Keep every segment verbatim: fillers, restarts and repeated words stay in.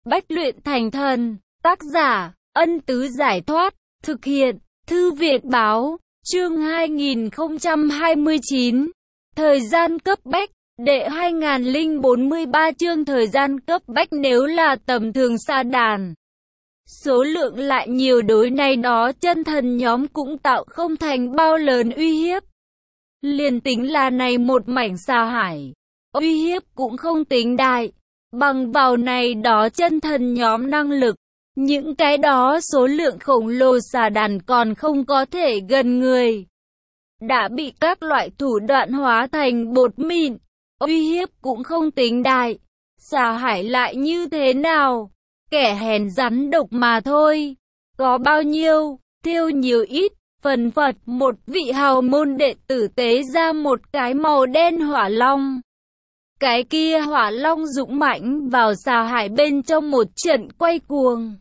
bách luyện thành thần. Tác giả, Ân Tứ Giải Thoát. Thực hiện, Thư Việt Báo. Chương hai nghìn không trăm hai mươi chín. Thời gian cấp bách. Đệ hai nghìn không trăm bốn mươi ba chương thời gian cấp bách. Nếu là tầm thường sa đàn, số lượng lại nhiều, đối này đó chân thần nhóm cũng tạo không thành bao lớn uy hiếp. Liền tính là này một mảnh sa hải, uy hiếp cũng không tính đại. Bằng vào này đó chân thần nhóm năng lực, những cái đó số lượng khổng lồ sa đàn còn không có thể gần người, đã bị các loại thủ đoạn hóa thành bột mịn, uy hiếp cũng không tính đại. Sa hải lại như thế nào? Kẻ hèn rắn độc mà thôi. Có bao nhiêu, tiêu nhiều ít. Phần phật, một vị hào môn đệ tử tế ra một cái màu đen hỏa long. Cái kia hỏa long dũng mãnh vào sa hải bên trong một trận quay cuồng.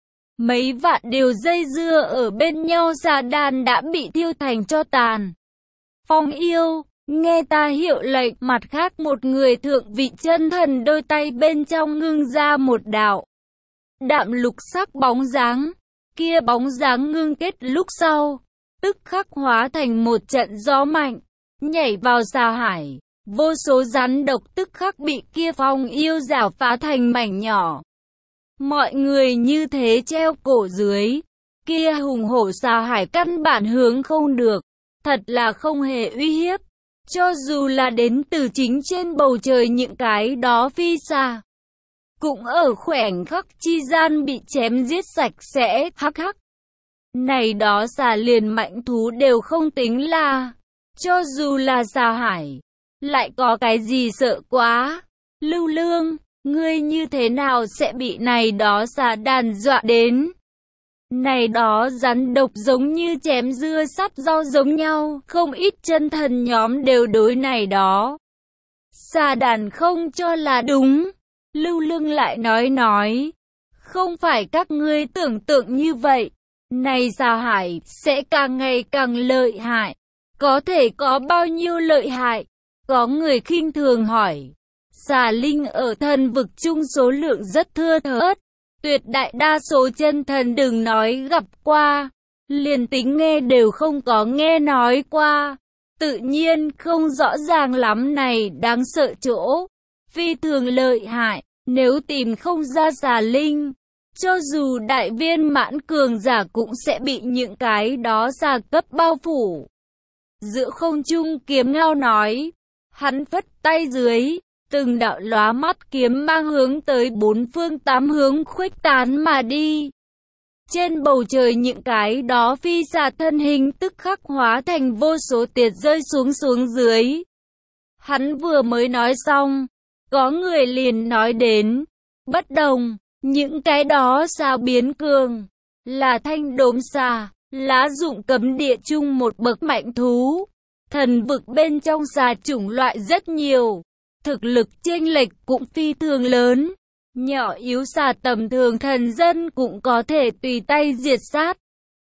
Mấy vạn điều dây dưa ở bên nhau, sa đàn đã bị thiêu thành tro tàn. Phong yêu, nghe ta hiệu lệnh. Mặt khác một người thượng vị chân thần đôi tay bên trong ngưng ra một đạo đạm lục sắc bóng dáng. Kia bóng dáng ngưng kết lúc sau, tức khắc hóa thành một trận gió mạnh, nhảy vào sa hải. Vô số rắn độc tức khắc bị kia phong yêu rảo phá thành mảnh nhỏ. Mọi người như thế treo cổ dưới, kia hùng hổ sa hải căn bản hướng không được, thật là không hề uy hiếp. Cho dù là đến từ chính trên bầu trời những cái đó phi xa, cũng ở khoảnh khắc chi gian bị chém giết sạch sẽ. Hắc hắc. Này đó xà liền mạnh thú đều không tính là, cho dù là sa hải, lại có cái gì sợ quá. Lưu Lương, ngươi như thế nào sẽ bị này đó xà đàn dọa đến? Này đó rắn độc giống như chém dưa sắt rau giống nhau, không ít chân thần nhóm đều đối này đó xà đàn không cho là đúng. Lưu Lương lại nói nói, không phải các ngươi tưởng tượng như vậy. Này sa hải sẽ càng ngày càng lợi hại. Có thể có bao nhiêu lợi hại? Có người khinh thường hỏi. Xà linh ở thần vực chung số lượng rất thưa thớt. Tuyệt đại đa số chân thần đừng nói gặp qua, liền tính nghe đều không có nghe nói qua. Tự nhiên không rõ ràng lắm này đáng sợ chỗ. Phi thường lợi hại, nếu tìm không ra xà linh, cho dù đại viên mãn cường giả cũng sẽ bị những cái đó xà cấp bao phủ. Giữa không trung kiếm ngao nói, hắn phất tay dưới, từng đạo lóa mắt kiếm mang hướng tới bốn phương tám hướng khuếch tán mà đi. Trên bầu trời những cái đó phi xà thân hình tức khắc hóa thành vô số tiệt rơi xuống xuống dưới. Hắn vừa mới nói xong, có người liền nói đến, bất đồng. Những cái đó sao biến cường, là thanh đốm xà, lá dụng cấm địa chung một bậc mạnh thú. Thần vực bên trong xà chủng loại rất nhiều, thực lực chênh lệch cũng phi thường lớn. Nhỏ yếu xà tầm thường thần dân cũng có thể tùy tay diệt sát.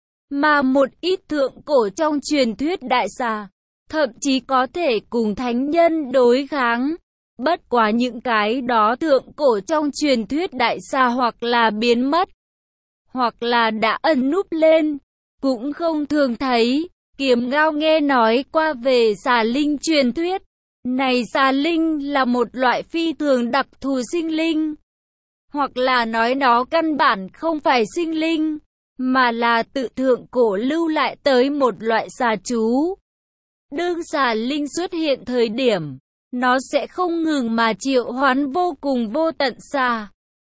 Mà một ít thượng cổ trong truyền thuyết đại xà, thậm chí có thể cùng thánh nhân đối kháng. Bất quá những cái đó thượng cổ trong truyền thuyết đại xà hoặc là biến mất, hoặc là đã ẩn núp lên, cũng không thường thấy. Kiếm ngao nghe nói qua về xà linh truyền thuyết. Này xà linh là một loại phi thường đặc thù sinh linh, hoặc là nói nó căn bản không phải sinh linh, mà là tự thượng cổ lưu lại tới một loại xà chú. Đương xà linh xuất hiện thời điểm, nó sẽ không ngừng mà triệu hoán vô cùng vô tận xà,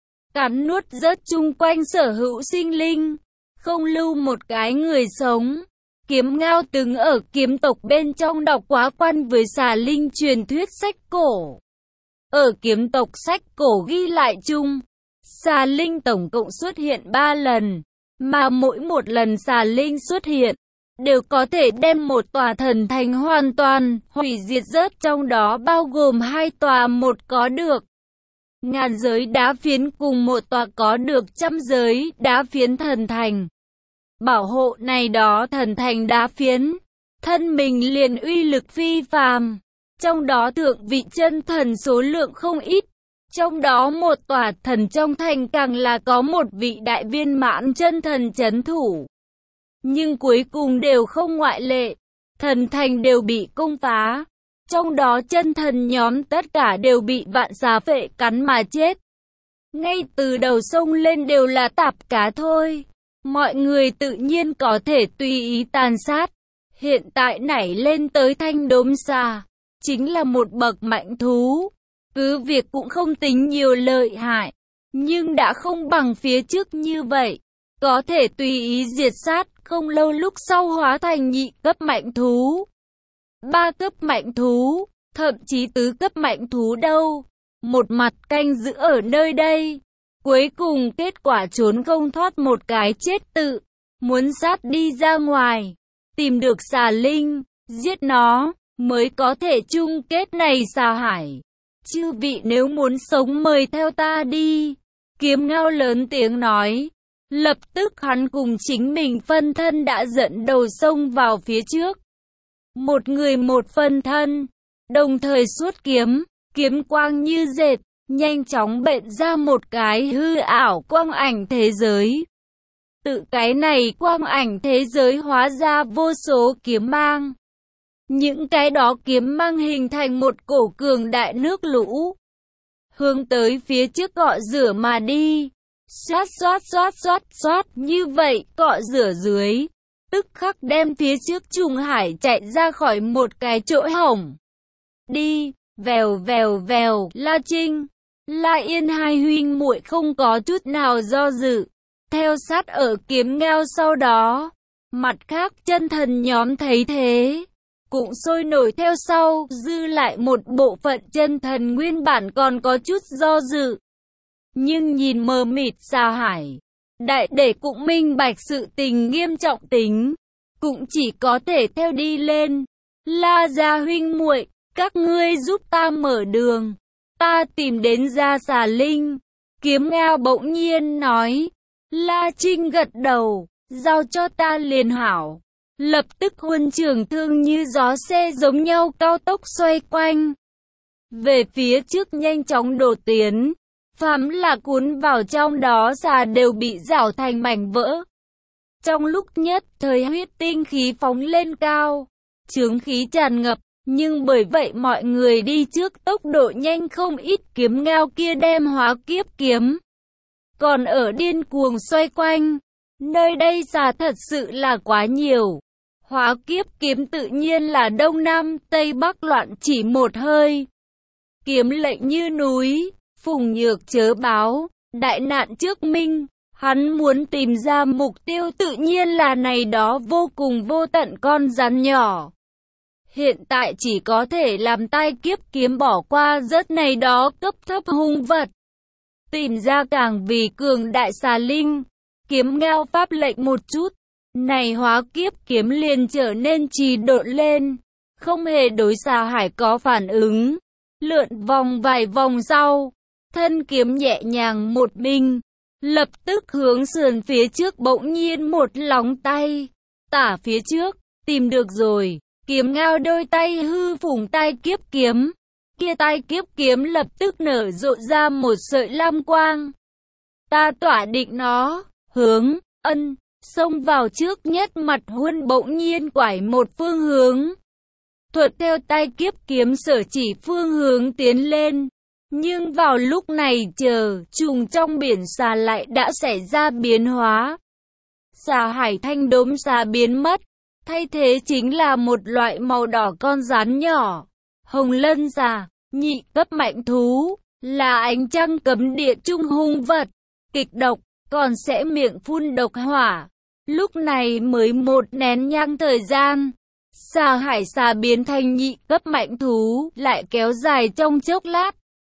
cắn nuốt rớt chung quanh sở hữu sinh linh, không lưu một cái người sống. Kiếm ngao từng ở kiếm tộc bên trong đọc quá quan với xà linh truyền thuyết sách cổ. Ở kiếm tộc sách cổ ghi lại chung, xà linh tổng cộng xuất hiện ba lần, mà mỗi một lần xà linh xuất hiện, đều có thể đem một tòa thần thành hoàn toàn hủy diệt rớt, trong đó bao gồm hai tòa một có được ngàn giới đá phiến cùng một tòa có được trăm giới đá phiến thần thành. Bảo hộ này đó thần thành đá phiến, thân mình liền uy lực phi phàm, trong đó thượng vị chân thần số lượng không ít, Trong đó một tòa thần trong thành càng là có một vị đại viên mãn chân thần trấn thủ. Nhưng cuối cùng đều không ngoại lệ, thần thành đều bị công phá. Trong đó chân thần nhóm tất cả đều bị vạn xà phệ cắn mà chết. Ngay từ đầu sông lên đều là tạp cá thôi. Mọi người tự nhiên có thể tùy ý tàn sát. Hiện tại nảy lên tới thanh đốm xà, chính là một bậc mạnh thú. Cứ việc cũng không tính nhiều lợi hại, nhưng đã không bằng phía trước như vậy. Có thể tùy ý diệt sát, không lâu lúc sau hóa thành nhị cấp mạnh thú. Ba cấp mạnh thú, thậm chí tứ cấp mạnh thú đâu. Một mặt canh giữ ở nơi đây. Cuối cùng kết quả trốn không thoát một cái chết tự. Muốn sát đi ra ngoài, tìm được xà linh, giết nó, mới có thể chung kết này xà hải. Chư vị nếu muốn sống mời theo ta đi. Kiếm Ngao lớn tiếng nói. Lập tức hắn cùng chính mình phân thân đã dẫn đầu sông vào phía trước. Một người một phân thân, đồng thời xuất kiếm, kiếm quang như dệt, nhanh chóng bện ra một cái hư ảo quang ảnh thế giới. Tự cái này quang ảnh thế giới hóa ra vô số kiếm mang. Những cái đó kiếm mang hình thành một cổ cường đại nước lũ, hướng tới phía trước cọ rửa mà đi. Xoát xoát xoát xoát xoát, như vậy cọ rửa dưới, tức khắc đem phía trước trùng hải chạy ra khỏi một cái chỗ hổng. Đi, vèo vèo vèo, La Trinh, La Yên hai huynh muội không có chút nào do dự, theo sát ở Kiếm Ngao sau đó. Mặt khác chân thần nhóm thấy thế, cũng sôi nổi theo sau, dư lại một bộ phận chân thần nguyên bản còn có chút do dự. Nhưng nhìn mờ mịt xà hải, đại để cũng minh bạch sự tình nghiêm trọng tính, cũng chỉ có thể theo đi lên. La gia huynh muội, các ngươi giúp ta mở đường, ta tìm đến gia xà linh. Kiếm Ngao bỗng nhiên nói. La Trinh gật đầu, giao cho ta liền hảo. Lập tức huân trường thương như gió xe giống nhau cao tốc xoay quanh, về phía trước nhanh chóng đổ tiến. Phàm là cuốn vào trong đó xà đều bị rảo thành mảnh vỡ. Trong lúc nhất thời huyết tinh khí phóng lên cao, chướng khí tràn ngập, nhưng bởi vậy mọi người đi trước tốc độ nhanh không ít. Kiếm Ngao kia đem hóa kiếp kiếm, còn ở điên cuồng xoay quanh. Nơi đây xà thật sự là quá nhiều. Hóa kiếp kiếm tự nhiên là đông nam tây bắc loạn chỉ một hơi. Kiếm lệnh như núi. Phùng Nhược chớ báo, đại nạn trước minh, hắn muốn tìm ra mục tiêu tự nhiên là này đó vô cùng vô tận con rắn nhỏ. Hiện tại chỉ có thể làm tai kiếp kiếm bỏ qua rất này đó cấp thấp hung vật. Tìm ra càng vì cường đại xà linh. Kiếm Ngao pháp lệnh một chút, này hóa kiếp kiếm liền trở nên trì độn lên, không hề đối xà hải có phản ứng. Lượn vòng vài vòng sau, thân kiếm nhẹ nhàng một mình, lập tức hướng sườn phía trước bỗng nhiên một lóng tay, tả phía trước, tìm được rồi. Kiếm Ngao đôi tay hư phủng tai kiếp kiếm, kia tai kiếp kiếm lập tức nở rộ ra một sợi lam quang. Ta tỏa định nó, hướng, ân, xông vào trước nhất. Mặt huân bỗng nhiên quải một phương hướng, thuận theo tai kiếp kiếm sở chỉ phương hướng tiến lên. Nhưng vào lúc này chờ, trùng trong biển xà lại đã xảy ra biến hóa. Xà hải thanh đốm xà biến mất, thay thế chính là một loại màu đỏ con rắn nhỏ. Hồng lân xà, nhị cấp mạnh thú, là ánh trăng cấm địa trung hung vật, kịch độc, còn sẽ miệng phun độc hỏa. Lúc này mới một nén nhang thời gian, xà hải xà biến thành nhị cấp mạnh thú, lại kéo dài trong chốc lát.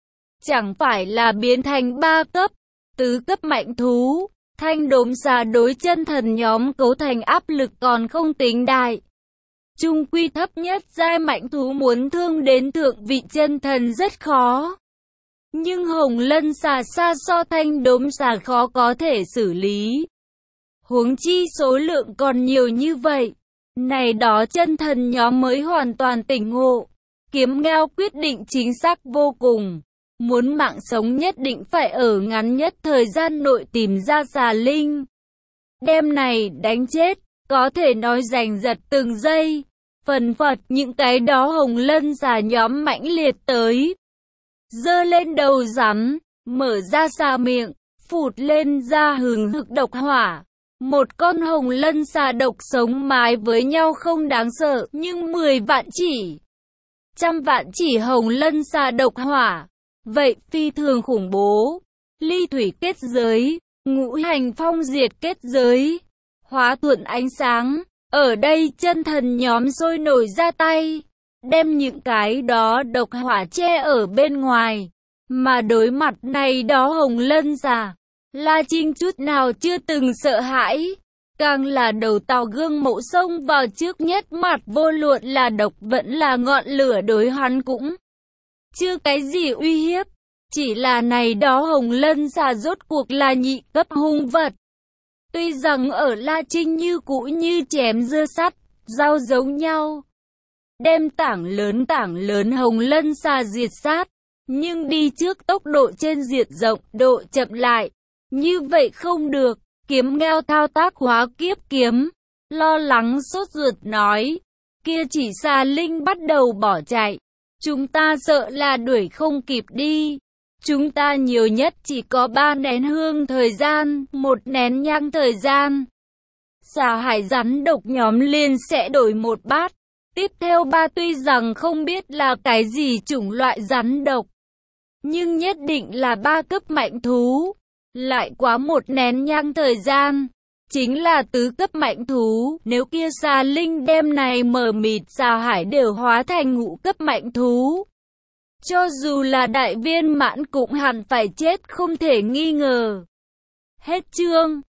Chẳng phải là biến thành ba cấp, tứ cấp mạnh thú. Thanh đốm xà đối chân thần nhóm cấu thành áp lực còn không tính đại. Trung quy thấp nhất giai mạnh thú muốn thương đến thượng vị chân thần rất khó. Nhưng hồng lân xà xa so thanh đốm xà khó có thể xử lý. Huống chi số lượng còn nhiều như vậy. Này đó chân thần nhóm mới hoàn toàn tỉnh ngộ. Kiếm Ngao quyết định chính xác vô cùng. Muốn mạng sống nhất định phải ở ngắn nhất thời gian nội tìm ra xà linh. Đem này đánh chết, có thể nói giành giật từng giây. Phần phật những cái đó hồng lân xà nhóm mãnh liệt tới. Giơ lên đầu rắn, mở ra xà miệng, phụt lên ra hừng hực độc hỏa. Một con hồng lân xà độc sống mái với nhau không đáng sợ, nhưng mười vạn chỉ, trăm vạn chỉ hồng lân xà độc hỏa. Vậy phi thường khủng bố. Ly thủy kết giới, ngũ hành phong diệt kết giới, hóa thuận ánh sáng. Ở đây chân thần nhóm sôi nổi ra tay, đem những cái đó độc hỏa che ở bên ngoài. Mà đối mặt này đó hồng lân xà, La Trinh chút nào chưa từng sợ hãi. Càng là đầu tàu gương mẫu xông vào trước nhất mặt, vô luận là độc vẫn là ngọn lửa đối hắn cũng chưa cái gì uy hiếp. Chỉ là này đó hồng lân xà rốt cuộc là nhị cấp hung vật. Tuy rằng ở La Trinh như cũ như chém dưa sắt, dao giống nhau, đem tảng lớn tảng lớn hồng lân xà diệt sát, nhưng đi trước tốc độ trên diệt rộng, độ chậm lại. Như vậy không được. Kiếm ngheo thao tác hóa kiếp kiếm, lo lắng sốt ruột nói, kia chỉ xà linh bắt đầu bỏ chạy. Chúng ta sợ là đuổi không kịp đi. Chúng ta nhiều nhất chỉ có ba nén hương thời gian, một nén nhang thời gian. Xà hải rắn độc nhóm liền sẽ đổi một bát. Tiếp theo ba tuy rằng không biết là cái gì chủng loại rắn độc, nhưng nhất định là ba cấp mạnh thú. Lại quá một nén nhang thời gian, chính là tứ cấp mạnh thú. Nếu kia xà linh đem này mờ mịt xà hải đều hóa thành ngũ cấp mạnh thú, cho dù là đại viên mãn cũng hẳn phải chết không thể nghi ngờ. Hết chương.